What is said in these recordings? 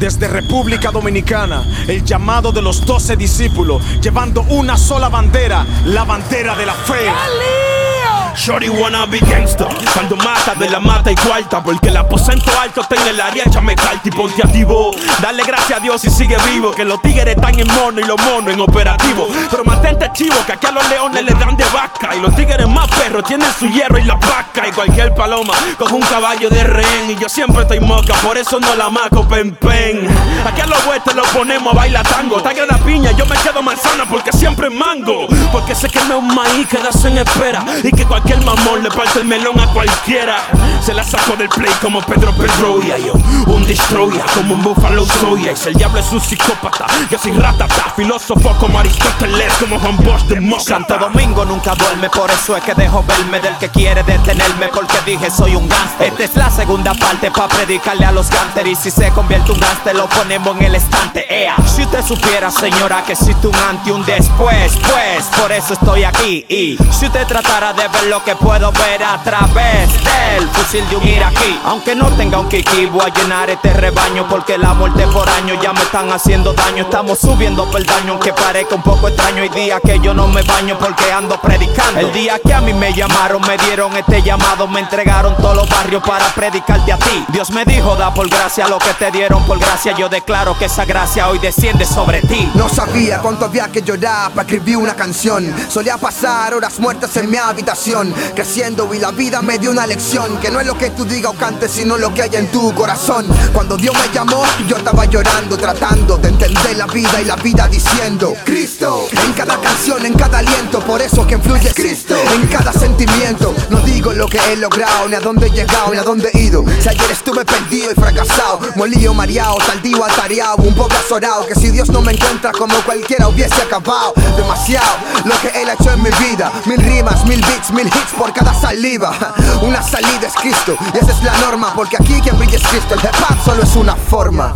Desde República Dominicana, el llamado de los 12 discípulos, llevando una sola bandera, la bandera de la fe. Shorty wanna be gangsta. Cuando mata de la mata y cuarta, porque el aposento alto está en el área, échame carta y ponte activo. Dale gracias a Dios y sigue vivo, que los tigres están en mono y los monos en operativo. Pero mantente chivo, que aquí a los leones les dan de vaca, y los tigres más perros tienen su hierro y la vaca. Y cualquier paloma coge un caballo de rehén, y yo siempre estoy moca, por eso no la maco, pen. Aquí a los vueltos los ponemos a bailar tango. Tague la piña, yo me quedo manzana porque siempre mango. Porque sé que no es un maíz que nace en espera, y que cualquier mamón le parte el melón a cualquiera. Se la saco del play como Pedro Pedroia, yo un destroyer como un Buffalo Soya. Y si el diablo es un psicópata, yo soy ratata, filósofo como Aristóteles, como Juan Bosch de Moca. Santo Domingo nunca duerme, por eso es que dejo verme del que quiere detenerme, porque dije soy un gánster. Esta es la segunda parte pa' predicarle a los gánster, y si se convierte un gánster lo ponemos en el estante. Si usted supiera, señora, que existe un antes y un después, pues por eso estoy aquí. Y si usted tratara de ver lo que puedo ver a través del fusil de un iraquí, aunque no tenga un kiki, voy a llenar este rebaño, porque la muerte por año ya me están haciendo daño. Estamos subiendo peldaño, aunque parezca un poco extraño. Hay días que yo no me baño porque ando predicando. El día que a mí me llamaron, me dieron este llamado, me entregaron todos los barrios para predicarte a ti. Dios me dijo, da por gracia lo que te dieron por gracia. Yo declaro que esa gracia hoy desciende sobre ti. No sabía cuánto había que llorar para escribir una canción. Solía pasar horas muertas en mi habitación, creciendo, y la vida me dio una lección, que no es lo que tú digas o cantes, sino lo que hay en tu corazón. Cuando Dios me llamó, yo estaba llorando, tratando de entender la vida, y la vida diciendo Cristo en cada canción, en cada aliento. Por eso que influye Cristo en cada sentimiento. No digo lo que he logrado, ni a dónde he llegado, ni a dónde he ido. Si ayer estuve perdido y fracasado, molío, mareado, tardío, atareado, un poco azorado, que si Dios no me encuentra como cualquiera hubiese acabado. Demasiado lo que Él ha hecho en mi vida, 1000 rimas, 1000 beats, 1000 hits por cada saliva. Una salida es Cristo, y esa es la norma, porque aquí quien brilla es Cristo. El hip hop solo es una forma.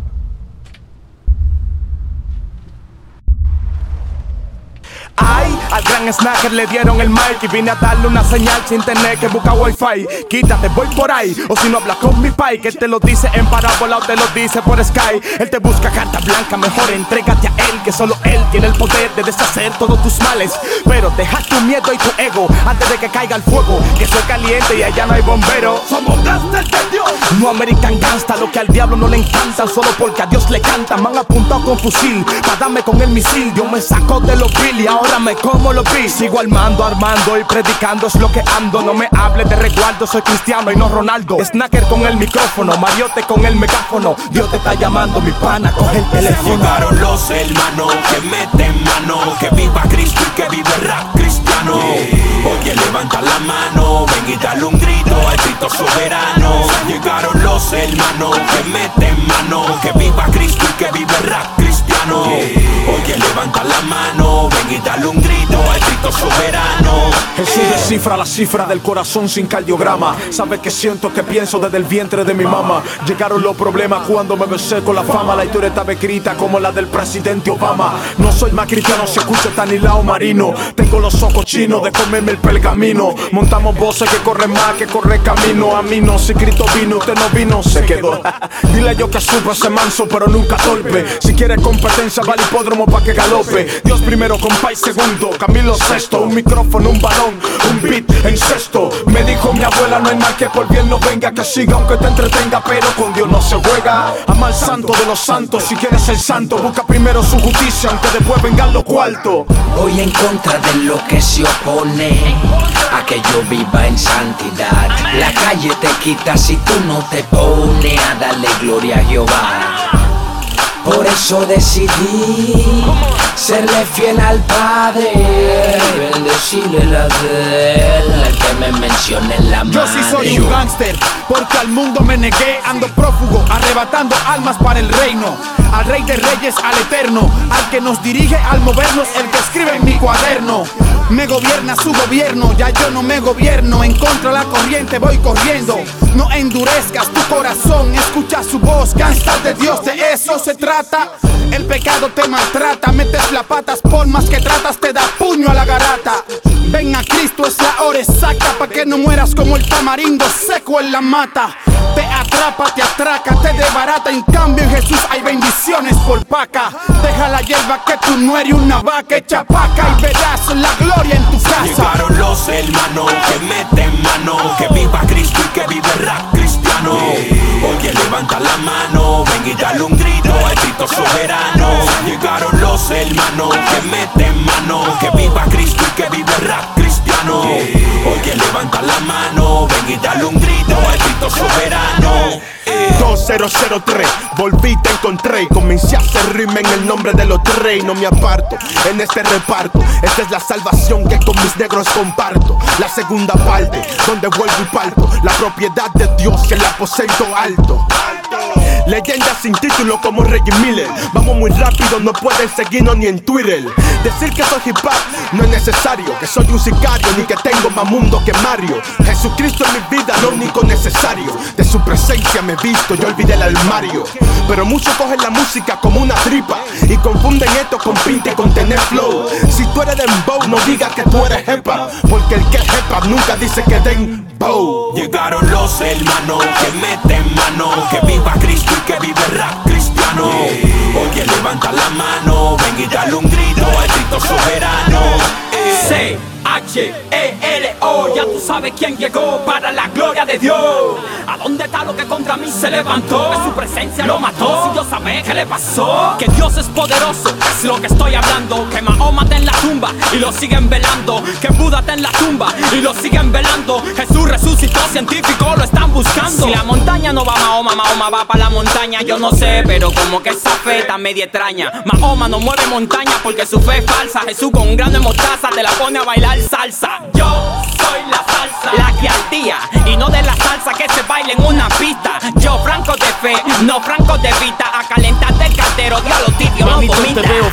Ay, al gran Snacker le dieron el mic y vine a darle una señal sin tener que buscar wifi. Quítate, voy por ahí, o si no hablas con mi pai, que te lo dice en parábola o te lo dice por Sky. Él te busca carta blanca, mejor entrégate a él, que solo él tiene el poder de deshacer todos tus males. Pero deja tu miedo y tu ego antes de que caiga el fuego, que soy caliente y allá no hay bombero. Somos gangsters de Dios, no American Gangsta, lo que al diablo no le encanta, solo porque a Dios le cantan. Me han apuntado con fusil para darme con el misil. Dios me sacó de los billy, ahora me como los bis. Sigo al mando, armando y predicando es lo que ando. No me hables de resguardo, soy cristiano y no Ronaldo. Snacker con el micrófono, Mariote con el megáfono. Dios te está llamando, mi pana, coge el teléfono. Llegaron los hermanos que meten mano, que viva Cristo y que vive el rap cristiano. Oye, levanta la mano, ven y dale un grito al Cristo soberano. Llegaron los hermanos que meten mano, que viva Cristo y que vive el rap cristiano. Oye, levanta la mano, ven y dale un grito al Cristo soberano. Jesús descifra la cifra del corazón sin cardiograma. Sabe que siento, que pienso desde el vientre de mi mamá. Llegaron los problemas cuando me besé con la fama. La historia estaba escrita como la del presidente Obama. No soy más cristiano si escucho Tanilao Marino. Tengo los ojos chinos de comerme el pergamino. Montamos voces que corren más que corre camino. A mí no, si Cristo vino, usted no vino, se quedó. Dile yo que supo ese manso pero nunca torpe. Si quiere competencia va al hipódromo pa' que galope. Dios primero, compay segundo, Camilo sexto. Un micrófono, un balón, un beat en sexto. Me dijo mi abuela, no hay mal que por bien no venga, que siga aunque te entretenga, pero con Dios no se juega. Ama al santo de los santos, si quieres ser santo, busca primero su justicia, aunque después vengan los cuartos. Voy en contra de lo que se opone a que yo viva en santidad. La calle te quita si tú no te pones a darle gloria a Jehová. Por eso decidí serle fiel al Padre, bendecirle la de él, el que me mencione en la madre. Yo sí soy un gángster, porque al mundo me negué, ando prófugo, arrebatando almas para el reino. Al Rey de Reyes, al Eterno, al que nos dirige al movernos, el que escribe en mi cuaderno. Me gobierna su gobierno, ya yo no me gobierno. En contra de la corriente voy corriendo. No endurezcas tu corazón, escucha su voz. Gangsta de Dios, de eso se trata. El pecado te maltrata, metes las patas por más que tratas, te da puño a la garata. Ven a Cristo, es la hora exacta pa' que no mueras como el tamarindo seco en la mata. Te atrapa, te atraca, te desbarata. En cambio en Jesús hay bendiciones por paca. Deja la hierba que tú no eres una vaca. Echa paca y verás la gloria en tu casa. Llegaron los hermanos que meten mano, que viva Cristo y que vive el rap cristiano. Oye, levanta la mano, ven y dale un grito al Cristo soberano. Llegaron los hermanos que meten mano, que viva Cristo y que vive el rap cristiano. Oye, levanta la mano, ven y dale un grito al Cristo soberano. 2003, volví, te encontré y comencé a hacer rima en el nombre de los reyes. No me aparto en este reparto. Esta es la salvación que con mis negros comparto. La segunda parte, donde vuelvo y parto la propiedad de Dios, el aposento alto. Leyendas sin título como Reggie Miller. Vamos muy rápido, no pueden seguirnos ni en Twitter. Decir que soy hip hop no es necesario, que soy un sicario ni que tengo más mundo que Mario. Jesucristo en mi vida, lo único necesario. De su presencia me he visto, yo olvidé el armario. Pero muchos cogen la música como una tripa y confunden esto con pinta y con tener flow. Si tú eres dembow, no digas que tú eres hip-hop, porque el que es hip-hop nunca dice que dembow. Llegaron los hermanos que meten mano, que viva Cristo y que vive el rap cristiano. Oye, levanta la mano, ven y dale un grito al Cristo soberano. C-H-E-L-O, ya tú sabes quién llegó para la gloria de Dios. ¿A dónde está lo que contra mí se levantó? Que su presencia lo mató. Si yo sabía qué le pasó, que Dios es poderoso, es lo que estoy hablando. Que Mahoma está en la tumba y lo siguen velando. Que Buda está en la tumba y lo siguen velando. Jesús resucitó, científicos lo están buscando. Si la montaña no va a Mahoma, Mahoma va para la montaña. Yo no sé, pero como que esa fe está media extraña. Mahoma no mueve montaña porque su fe es falsa. Jesús con un grano de mostaza te la pone a bailar salsa. Yo soy la salsa, la que al día, y no de la salsa que se baila en una pista. Yo franco de fe, no franco de vista. A calentarte el caldero, diablo tibio, no Manito, vomita. te veo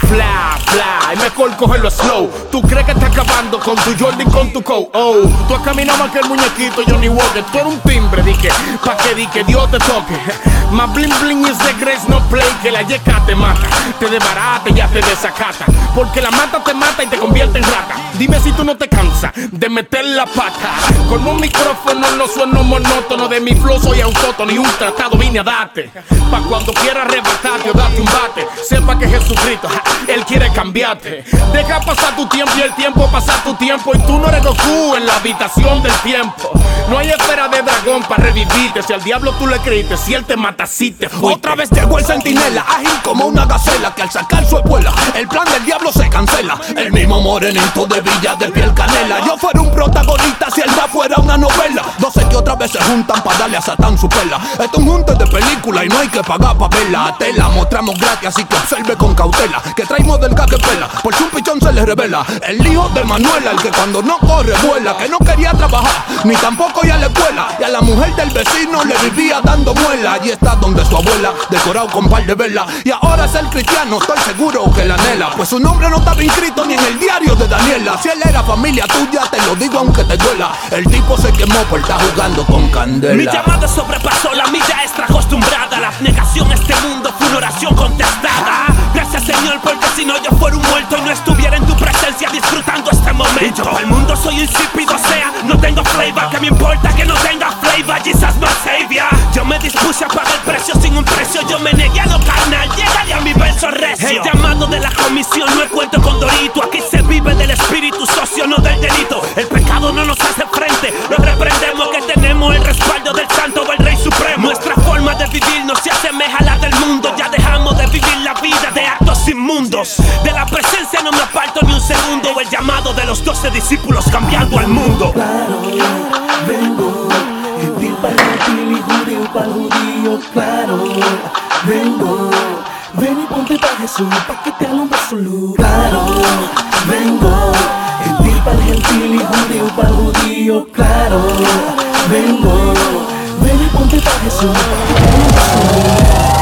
fly, mejor cogerlo slow. Tú crees que estás acabando con tu Jordan y con tu coat. Oh, tú has caminado más que el muñequito Johnny Walker. Tú eres un timbre, di que, pa' que di que Dios te toque. Más bling bling is the grace, no play. Que la yeca te mata, te desbarata y ya te desacata. Porque la mata te mata y te convierte en rata. Dime si tú no te cansas de meter la pata. Con un micrófono no sueno monótono. De mi flow soy autótono y un tratado vine a darte. Pa' cuando quieras arrebatarte o darte un bate, sepa que Jesucristo, Él quiere cambiarte. Deja pasar tu tiempo y el tiempo pasar tu tiempo. Y tú no eres Goku en la habitación del tiempo. No hay espera de dragón para revivirte. Si al diablo tú le creíste, si él te mata, si te fuiste. Otra vez llegó el centinela, ágil como una gacela, que al sacar su espuela, el plan del diablo se cancela. El mismo morenito de Villa de piel canela. Yo fuera un protagonista si el rap fuera una novela. 12 que otra vez se juntan para darle a Satán su pela. Esto es un junte de película y no hay que pagar pa' verla. Te la mostramos gratis, así que observe con cautela. Que traemos del que pela, por si un pichón se le revela. El hijo de Manuela, el que cuando no corre vuela. Que no quería trabajar, ni tampoco ir a la escuela. Y a la mujer del vecino le vivía dando muela. Allí está donde su abuela, decorado con par de velas. Y ahora es el cristiano, estoy seguro que la anhela. Pues su nombre no estaba inscrito ni en el diario de Daniela. Si él era familia tuya, te lo digo aunque te duela. El tipo se quemó por estar jugando con candela. Mi llamada sobrepasó la milla extra acostumbrada. La abnegación a este mundo fue una oración contestada. Gracias Señor, porque si no yo fuera un muerto y no estuviera en tu presencia disfrutando este momento. Y yo para el mundo soy insípido, o sea, no tengo flavor. Que me importa que no tenga flavor, Jesus my savior. Yo me dispuse a pagar el precio sin un precio. Yo me negué a lo carnal, llegaré a mi verso recio. El llamado de la comisión no es cuento con Dorito. Aquí se vive del espíritu socio, no del delito. El pecado no nos hace frente, lo reprendemos, que tenemos el respaldo del santo del rey supremo. Nuestra forma de vivir no se asemeja a la del mundo. Ya dejamos de vivir la vida de actos inmundos. De la presencia no me aparto ni un segundo. El llamado de los 12 discípulos cambiando al mundo. Claro, vengo, gentil para el gentil y judío para el judío. Claro, vengo, ven y ponte para Jesús, para que te alumbre su luz. Claro, vengo, gentil para el gentil y judío para el judío. Claro, vengo, ven y ponte para Jesús, para que te alumbre su luz.